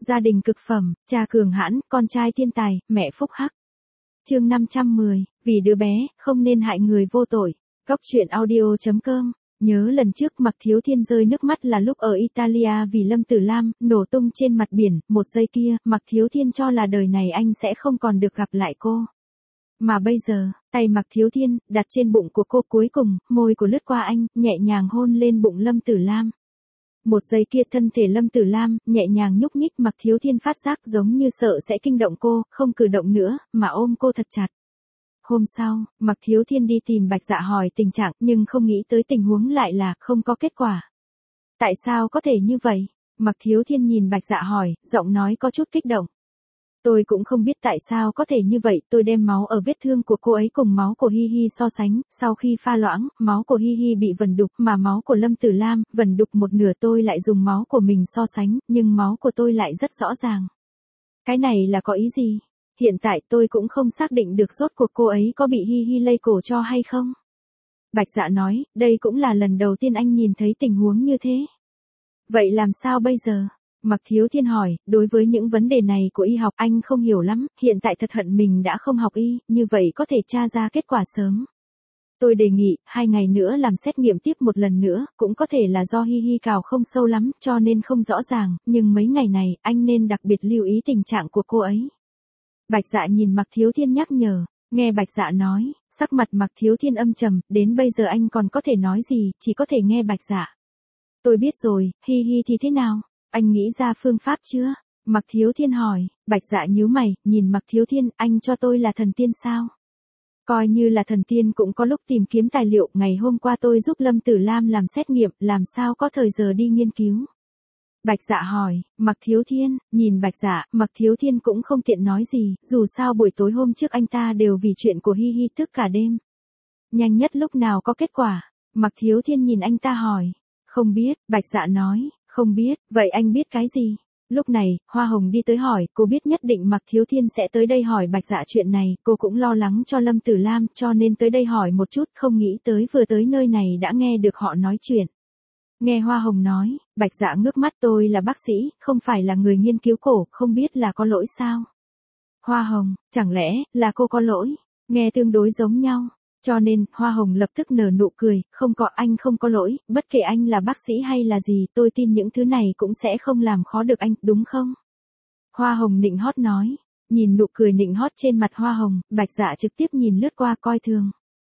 Gia đình cực phẩm, cha cường hãn, con trai thiên tài, mẹ phúc hắc. Chương 510, vì đứa bé, không nên hại người vô tội. Góc truyện audio.com. Nhớ lần trước Mạc Thiếu Thiên rơi nước mắt là lúc ở Italia vì Lâm Tử Lam nổ tung trên mặt biển, một giây kia, Mạc Thiếu Thiên cho là đời này anh sẽ không còn được gặp lại cô. Mà bây giờ, tay Mạc Thiếu Thiên đặt trên bụng của cô, cuối cùng, môi của lướt qua anh, nhẹ nhàng hôn lên bụng Lâm Tử Lam. Một giây kia thân thể Lâm Tử Lam nhẹ nhàng nhúc nhích, Mạc Thiếu Thiên phát giác giống như sợ sẽ kinh động cô, không cử động nữa, mà ôm cô thật chặt. Hôm sau, Mạc Thiếu Thiên đi tìm Bạch Dạ hỏi tình trạng, nhưng không nghĩ tới tình huống lại là không có kết quả. Tại sao có thể như vậy? Mạc Thiếu Thiên nhìn Bạch Dạ hỏi, giọng nói có chút kích động. Tôi cũng không biết tại sao có thể như vậy, tôi đem máu ở vết thương của cô ấy cùng máu của Hi Hi so sánh, sau khi pha loãng, máu của Hi Hi bị vần đục, mà máu của Lâm Tử Lam, vần đục một nửa, tôi lại dùng máu của mình so sánh, nhưng máu của tôi lại rất rõ ràng. Cái này là có ý gì? Hiện tại tôi cũng không xác định được rốt cuộc cô ấy có bị Hi Hi lây cổ cho hay không. Bạch Dạ nói, đây cũng là lần đầu tiên anh nhìn thấy tình huống như thế. Vậy làm sao bây giờ? Mạc Thiếu Thiên hỏi, đối với những vấn đề này của y học anh không hiểu lắm, hiện tại thật hận mình đã không học y, như vậy có thể tra ra kết quả sớm. Tôi đề nghị, 2 ngày nữa làm xét nghiệm tiếp một lần nữa, cũng có thể là do Hi Hi cào không sâu lắm, cho nên không rõ ràng, nhưng mấy ngày này, anh nên đặc biệt lưu ý tình trạng của cô ấy. Bạch Dạ nhìn Mạc Thiếu Thiên nhắc nhở, nghe Bạch Dạ nói, sắc mặt Mạc Thiếu Thiên âm trầm, đến bây giờ anh còn có thể nói gì, chỉ có thể nghe Bạch Dạ. Tôi biết rồi, Hi Hi thì thế nào? Anh nghĩ ra phương pháp chưa? Mạc Thiếu Thiên hỏi. Bạch Dạ nhíu mày, nhìn Mạc Thiếu Thiên, anh cho tôi là thần tiên sao? Coi như là thần tiên cũng có lúc tìm kiếm tài liệu, ngày hôm qua tôi giúp Lâm Tử Lam làm xét nghiệm, làm sao có thời giờ đi nghiên cứu? Bạch Dạ hỏi. Mạc Thiếu Thiên, nhìn Bạch Dạ, Mạc Thiếu Thiên cũng không tiện nói gì, dù sao buổi tối hôm trước anh ta đều vì chuyện của Hi Hi thức cả đêm. Nhanh nhất lúc nào có kết quả? Mạc Thiếu Thiên nhìn anh ta hỏi. Không biết, Bạch Dạ nói. Không biết, vậy anh biết cái gì? Lúc này, Hoa Hồng đi tới hỏi, cô biết nhất định Mạc Thiếu Thiên sẽ tới đây hỏi Bạch Dạ chuyện này, cô cũng lo lắng cho Lâm Tử Lam, cho nên tới đây hỏi một chút, không nghĩ tới vừa tới nơi này đã nghe được họ nói chuyện. Nghe Hoa Hồng nói, Bạch Dạ ngước mắt, tôi là bác sĩ, không phải là người nghiên cứu cổ, không biết là có lỗi sao? Hoa Hồng, chẳng lẽ là cô có lỗi? Nghe tương đối giống nhau. Cho nên, Hoa Hồng lập tức nở nụ cười, không có, anh không có lỗi, bất kể anh là bác sĩ hay là gì, tôi tin những thứ này cũng sẽ không làm khó được anh, đúng không? Hoa Hồng nịnh hót nói, nhìn nụ cười nịnh hót trên mặt Hoa Hồng, Bạch Dạ trực tiếp nhìn lướt qua coi thường.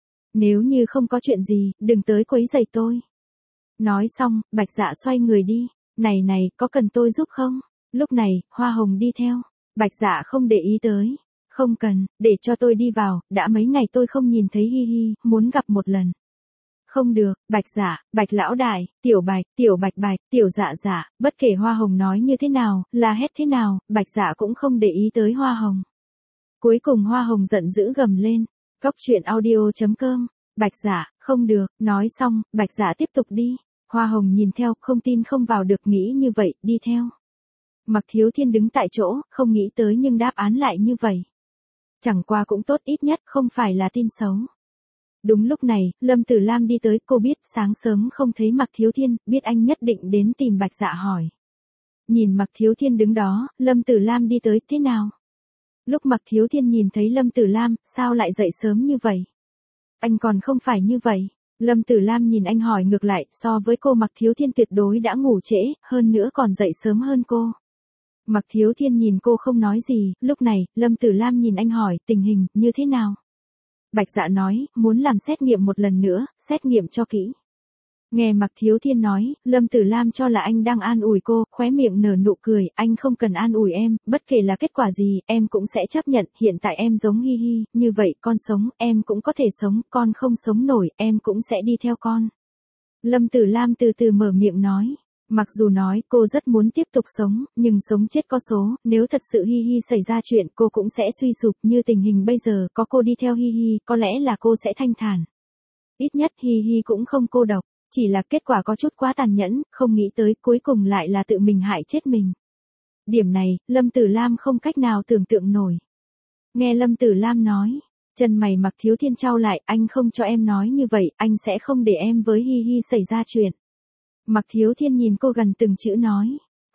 Nếu như không có chuyện gì, đừng tới quấy rầy tôi. Nói xong, Bạch Dạ xoay người đi, này, có cần tôi giúp không? Lúc này, Hoa Hồng đi theo, Bạch Dạ không để ý tới. Không cần, để cho tôi đi vào, đã mấy ngày tôi không nhìn thấy Hi Hi, muốn gặp một lần. Không được, Bạch Dạ, Bạch lão đại, Tiểu Bạch, Tiểu Bạch Bạch, Tiểu Dạ Dạ, bất kể Hoa Hồng nói như thế nào, là hét thế nào, Bạch Dạ cũng không để ý tới Hoa Hồng. Cuối cùng Hoa Hồng giận dữ gầm lên, góc truyện audio.com, Bạch Dạ, không được, nói xong, Bạch Dạ tiếp tục đi. Hoa Hồng nhìn theo, không tin không vào được, nghĩ như vậy, đi theo. Mạc Thiếu Thiên đứng tại chỗ, không nghĩ tới nhưng đáp án lại như vậy. Chẳng qua cũng tốt, ít nhất không phải là tin xấu. Đúng lúc này, Lâm Tử Lam đi tới, cô biết sáng sớm không thấy Mạc Thiếu Thiên, biết anh nhất định đến tìm Bạch Dạ hỏi. Nhìn Mạc Thiếu Thiên đứng đó, Lâm Tử Lam đi tới, thế nào? Lúc Mạc Thiếu Thiên nhìn thấy Lâm Tử Lam, sao lại dậy sớm như vậy? Anh còn không phải như vậy. Lâm Tử Lam nhìn anh hỏi ngược lại, so với cô Mạc Thiếu Thiên tuyệt đối đã ngủ trễ, hơn nữa còn dậy sớm hơn cô. Mạc Thiếu Thiên nhìn cô không nói gì, lúc này, Lâm Tử Lam nhìn anh hỏi, tình hình, như thế nào? Bạch Dạ nói, muốn làm xét nghiệm một lần nữa, xét nghiệm cho kỹ. Nghe Mạc Thiếu Thiên nói, Lâm Tử Lam cho là anh đang an ủi cô, khóe miệng nở nụ cười, anh không cần an ủi em, bất kể là kết quả gì, em cũng sẽ chấp nhận, hiện tại em giống Hi Hi, như vậy, con sống, em cũng có thể sống, con không sống nổi, em cũng sẽ đi theo con. Lâm Tử Lam từ từ mở miệng nói. Mặc dù nói cô rất muốn tiếp tục sống, nhưng sống chết có số, nếu thật sự Hi Hi xảy ra chuyện cô cũng sẽ suy sụp, như tình hình bây giờ, có cô đi theo Hi Hi, có lẽ là cô sẽ thanh thản. Ít nhất Hi Hi cũng không cô độc, chỉ là kết quả có chút quá tàn nhẫn, không nghĩ tới cuối cùng lại là tự mình hại chết mình. Điểm này, Lâm Tử Lam không cách nào tưởng tượng nổi. Nghe Lâm Tử Lam nói, chân mày Mạc Thiếu Thiên chau lại, anh không cho em nói như vậy, anh sẽ không để em với Hi Hi xảy ra chuyện. Mạc Thiếu Thiên nhìn cô gần từng chữ nói,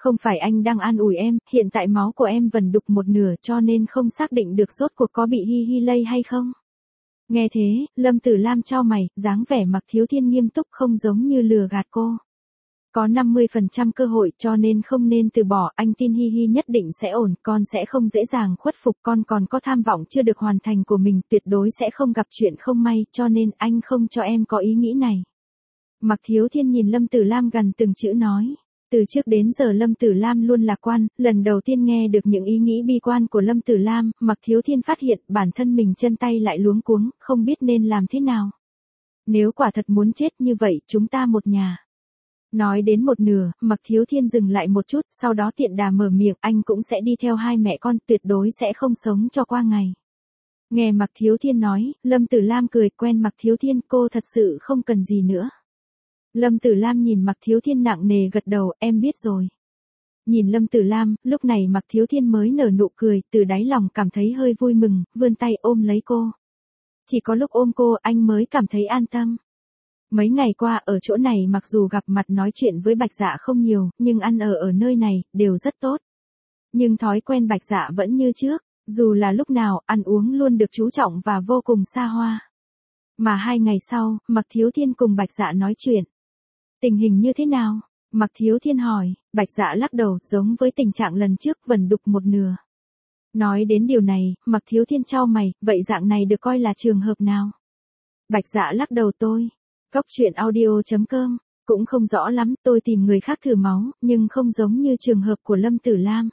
Không phải anh đang an ủi em, hiện tại máu của em vần đục một nửa cho nên không xác định được rốt cuộc có bị Hi Hi lây hay không. Nghe thế, Lâm Tử Lam chau mày, dáng vẻ Mạc Thiếu Thiên nghiêm túc không giống như lừa gạt cô. Có 50% cơ hội cho nên không nên từ bỏ, anh tin Hi Hi nhất định sẽ ổn, con sẽ không dễ dàng khuất phục, con còn có tham vọng chưa được hoàn thành của mình, tuyệt đối sẽ không gặp chuyện không may, cho nên anh không cho em có ý nghĩ này. Mạc Thiếu Thiên nhìn Lâm Tử Lam gần từng chữ nói. Từ trước đến giờ Lâm Tử Lam luôn lạc quan, lần đầu tiên nghe được những ý nghĩ bi quan của Lâm Tử Lam, Mạc Thiếu Thiên phát hiện bản thân mình chân tay lại luống cuống, không biết nên làm thế nào. Nếu quả thật muốn chết như vậy, chúng ta một nhà. Nói đến một nửa, Mạc Thiếu Thiên dừng lại một chút, sau đó tiện đà mở miệng, anh cũng sẽ đi theo hai mẹ con, tuyệt đối sẽ không sống cho qua ngày. Nghe Mạc Thiếu Thiên nói, Lâm Tử Lam cười, quen Mạc Thiếu Thiên, cô thật sự không cần gì nữa. Lâm Tử Lam nhìn Mạc Thiếu Thiên nặng nề gật đầu, em biết rồi. Nhìn Lâm Tử Lam, lúc này Mạc Thiếu Thiên mới nở nụ cười, từ đáy lòng cảm thấy hơi vui mừng, vươn tay ôm lấy cô. Chỉ có lúc ôm cô anh mới cảm thấy an tâm. Mấy ngày qua ở chỗ này mặc dù gặp mặt nói chuyện với Bạch Dạ không nhiều, nhưng ăn ở nơi này, đều rất tốt. Nhưng thói quen Bạch Dạ vẫn như trước, dù là lúc nào, ăn uống luôn được chú trọng và vô cùng xa hoa. Mà 2 ngày sau, Mạc Thiếu Thiên cùng Bạch Dạ nói chuyện. Tình hình như thế nào? Mạc Thiếu Thiên hỏi, Bạch Dạ lắc đầu, giống với tình trạng lần trước vần đục một nửa. Nói đến điều này, Mạc Thiếu Thiên chau mày, vậy dạng này được coi là trường hợp nào? Bạch Dạ lắc đầu tôi. Cóc truyện audio.com, cũng không rõ lắm, tôi tìm người khác thử máu, nhưng không giống như trường hợp của Lâm Tử Lam.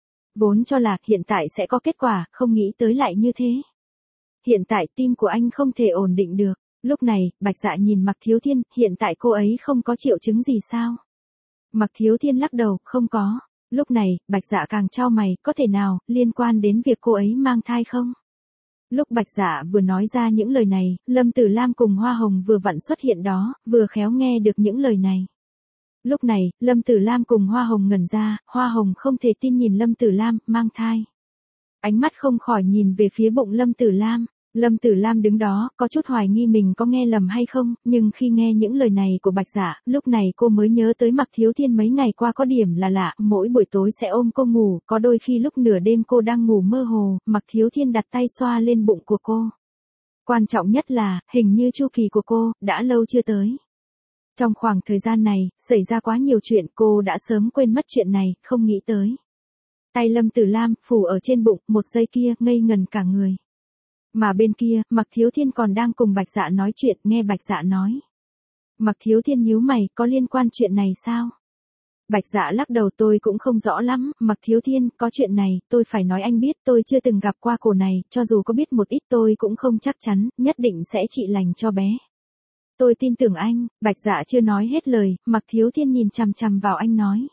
Vốn cho là hiện tại sẽ có kết quả, không nghĩ tới lại như thế. Hiện tại tim của anh không thể ổn định được. Lúc này, Bạch Dạ nhìn Mạc Thiếu Thiên, hiện tại cô ấy không có triệu chứng gì sao? Mạc Thiếu Thiên lắc đầu, không có. Lúc này, Bạch Dạ càng chau mày, có thể nào, liên quan đến việc cô ấy mang thai không? Lúc Bạch Dạ vừa nói ra những lời này, Lâm Tử Lam cùng Hoa Hồng vừa vặn xuất hiện đó, vừa khéo nghe được những lời này. Lúc này, Lâm Tử Lam cùng Hoa Hồng ngẩn ra, Hoa Hồng không thể tin nhìn Lâm Tử Lam, mang thai. Ánh mắt không khỏi nhìn về phía bụng Lâm Tử Lam. Lâm Tử Lam đứng đó, có chút hoài nghi mình có nghe lầm hay không, nhưng khi nghe những lời này của Bạch Dạ, lúc này cô mới nhớ tới Mạc Thiếu Thiên mấy ngày qua có điểm là lạ, mỗi buổi tối sẽ ôm cô ngủ, có đôi khi lúc nửa đêm cô đang ngủ mơ hồ, Mạc Thiếu Thiên đặt tay xoa lên bụng của cô. Quan trọng nhất là, hình như chu kỳ của cô, đã lâu chưa tới. Trong khoảng thời gian này, xảy ra quá nhiều chuyện, cô đã sớm quên mất chuyện này, không nghĩ tới. Tay Lâm Tử Lam, phủ ở trên bụng, một giây kia, ngây ngần cả người. Mà bên kia, Mạc Thiếu Thiên còn đang cùng Bạch Dạ nói chuyện, nghe Bạch Dạ nói. Mạc Thiếu Thiên nhíu mày, có liên quan chuyện này sao? Bạch Dạ lắc đầu, tôi cũng không rõ lắm, Mạc Thiếu Thiên, có chuyện này, tôi phải nói anh biết, tôi chưa từng gặp qua cổ này, cho dù có biết một ít tôi cũng không chắc chắn, nhất định sẽ trị lành cho bé. Tôi tin tưởng anh. Bạch Dạ chưa nói hết lời, Mạc Thiếu Thiên nhìn chằm chằm vào anh nói.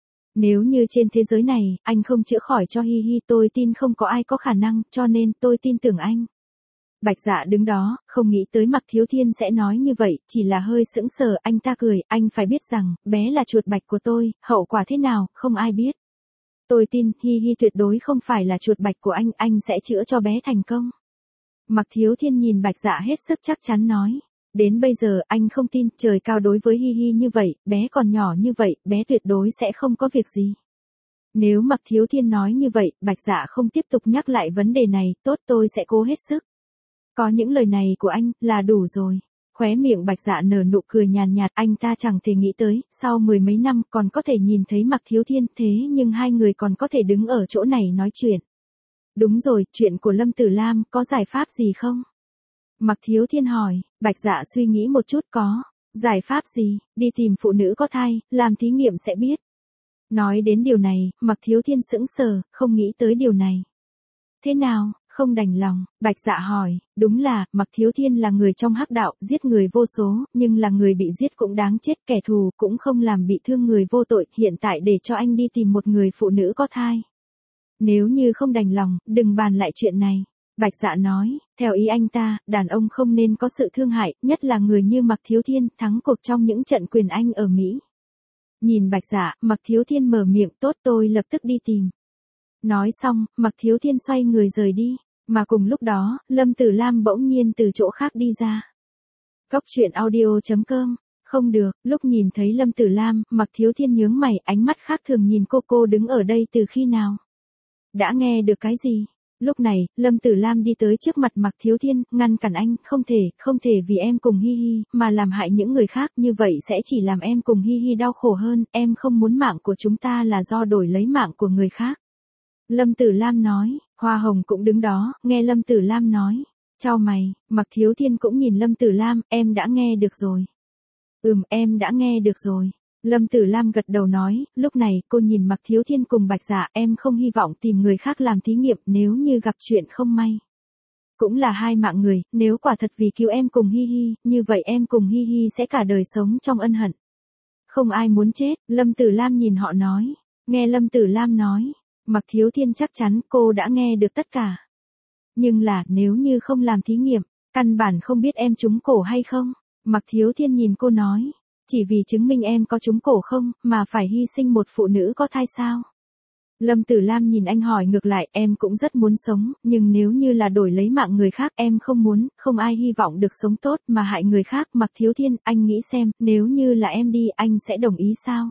Nếu như trên thế giới này, anh không chữa khỏi cho Hi Hi, tôi tin không có ai có khả năng, cho nên tôi tin tưởng anh. Bạch Dạ đứng đó, không nghĩ tới Mạc Thiếu Thiên sẽ nói như vậy, chỉ là hơi sững sờ, anh ta cười, anh phải biết rằng, bé là chuột bạch của tôi, hậu quả thế nào, không ai biết. Tôi tin, Hi Hi tuyệt đối không phải là chuột bạch của anh sẽ chữa cho bé thành công. Mạc Thiếu Thiên nhìn Bạch Dạ hết sức chắc chắn nói. Đến bây giờ, anh không tin, trời cao đối với Hi Hi như vậy, bé còn nhỏ như vậy, bé tuyệt đối sẽ không có việc gì. Nếu Mạc Thiếu Thiên nói như vậy, Bạch Dạ không tiếp tục nhắc lại vấn đề này, tốt tôi sẽ cố hết sức. Có những lời này của anh, là đủ rồi. Khóe miệng Bạch Dạ nở nụ cười nhàn nhạt, anh ta chẳng thể nghĩ tới, sau 10 mấy năm còn có thể nhìn thấy Mạc Thiếu Thiên, thế nhưng hai người còn có thể đứng ở chỗ này nói chuyện. Đúng rồi, chuyện của Lâm Tử Lam, có giải pháp gì không? Mạc Thiếu Thiên hỏi, Bạch Dạ suy nghĩ một chút có. Giải pháp gì? Đi tìm phụ nữ có thai, làm thí nghiệm sẽ biết. Nói đến điều này, Mạc Thiếu Thiên sững sờ, không nghĩ tới điều này. Thế nào, không đành lòng? Bạch Dạ hỏi, đúng là, Mạc Thiếu Thiên là người trong hắc đạo, giết người vô số, nhưng là người bị giết cũng đáng chết, kẻ thù cũng không làm bị thương người vô tội, hiện tại để cho anh đi tìm một người phụ nữ có thai. Nếu như không đành lòng, đừng bàn lại chuyện này. Bạch Dạ nói, theo ý anh ta, đàn ông không nên có sự thương hại, nhất là người như Mạc Thiếu Thiên, thắng cuộc trong những trận quyền Anh ở Mỹ. Nhìn Bạch Dạ, Mạc Thiếu Thiên mở miệng, tốt tôi lập tức đi tìm. Nói xong, Mạc Thiếu Thiên xoay người rời đi, mà cùng lúc đó, Lâm Tử Lam bỗng nhiên từ chỗ khác đi ra. Cóc truyện audio.com Không được, lúc nhìn thấy Lâm Tử Lam, Mạc Thiếu Thiên nhướng mày, ánh mắt khác thường nhìn cô đứng ở đây từ khi nào? Đã nghe được cái gì? Lúc này, Lâm Tử Lam đi tới trước mặt Mạc Thiếu Thiên, ngăn cản anh, không thể vì em cùng Hi Hi, mà làm hại những người khác, như vậy sẽ chỉ làm em cùng Hi Hi đau khổ hơn, em không muốn mạng của chúng ta là do đổi lấy mạng của người khác. Lâm Tử Lam nói, Hoa Hồng cũng đứng đó, nghe Lâm Tử Lam nói. Chau mày, Mạc Thiếu Thiên cũng nhìn Lâm Tử Lam, em đã nghe được rồi. Em đã nghe được rồi. Lâm Tử Lam gật đầu nói, lúc này cô nhìn Mạc Thiếu Thiên cùng Bạch Dạ, em không hy vọng tìm người khác làm thí nghiệm nếu như gặp chuyện không may. Cũng là hai mạng người, nếu quả thật vì cứu em cùng Hi Hi, như vậy em cùng Hi Hi sẽ cả đời sống trong ân hận. Không ai muốn chết, Lâm Tử Lam nhìn họ nói. Nghe Lâm Tử Lam nói, Mạc Thiếu Thiên chắc chắn cô đã nghe được tất cả. Nhưng là, nếu như không làm thí nghiệm, căn bản không biết em trúng cổ hay không. Mạc Thiếu Thiên nhìn cô nói, chỉ vì chứng minh em có trúng cổ không, mà phải hy sinh một phụ nữ có thai sao? Lâm Tử Lam nhìn anh hỏi ngược lại, em cũng rất muốn sống, nhưng nếu như là đổi lấy mạng người khác em không muốn, không ai hy vọng được sống tốt mà hại người khác. Mạc Thiếu Thiên, anh nghĩ xem, nếu như là em đi, anh sẽ đồng ý sao?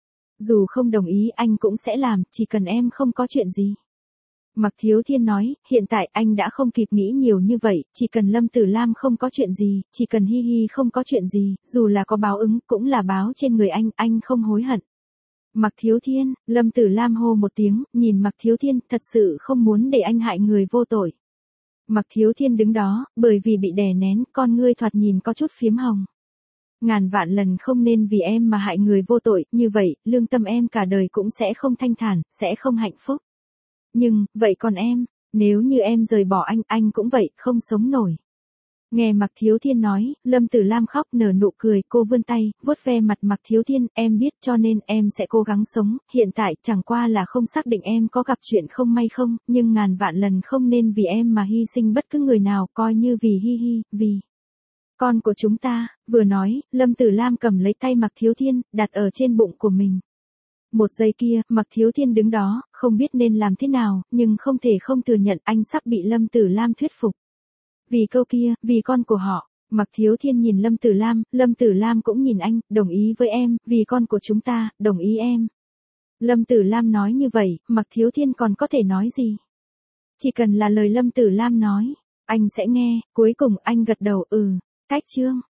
Dù không đồng ý anh cũng sẽ làm, chỉ cần em không có chuyện gì. Mạc Thiếu Thiên nói, hiện tại anh đã không kịp nghĩ nhiều như vậy, chỉ cần Lâm Tử Lam không có chuyện gì, chỉ cần Hi Hi không có chuyện gì, dù là có báo ứng, cũng là báo trên người anh không hối hận. Mạc Thiếu Thiên, Lâm Tử Lam hô một tiếng, nhìn Mạc Thiếu Thiên, thật sự không muốn để anh hại người vô tội. Mạc Thiếu Thiên đứng đó, bởi vì bị đè nén, con ngươi thoạt nhìn có chút phiếm hồng. Ngàn vạn lần không nên vì em mà hại người vô tội, như vậy, lương tâm em cả đời cũng sẽ không thanh thản, sẽ không hạnh phúc. Nhưng, vậy còn em, nếu như em rời bỏ anh cũng vậy, không sống nổi. Nghe Mạc Thiếu Thiên nói, Lâm Tử Lam khóc nở nụ cười, cô vươn tay, vuốt ve mặt Mạc Thiếu Thiên, em biết cho nên em sẽ cố gắng sống, hiện tại chẳng qua là không xác định em có gặp chuyện không may không, nhưng ngàn vạn lần không nên vì em mà hy sinh bất cứ người nào, coi như vì Hi Hi, vì con của chúng ta. Vừa nói, Lâm Tử Lam cầm lấy tay Mạc Thiếu Thiên, đặt ở trên bụng của mình. Một giây kia, Mạc Thiếu Thiên đứng đó, không biết nên làm thế nào, nhưng không thể không thừa nhận anh sắp bị Lâm Tử Lam thuyết phục. Vì câu kia, vì con của họ, Mạc Thiếu Thiên nhìn Lâm Tử Lam cũng nhìn anh, đồng ý với em, vì con của chúng ta, đồng ý em. Lâm Tử Lam nói như vậy, Mạc Thiếu Thiên còn có thể nói gì? Chỉ cần là lời Lâm Tử Lam nói, anh sẽ nghe, cuối cùng anh gật đầu, cách chương.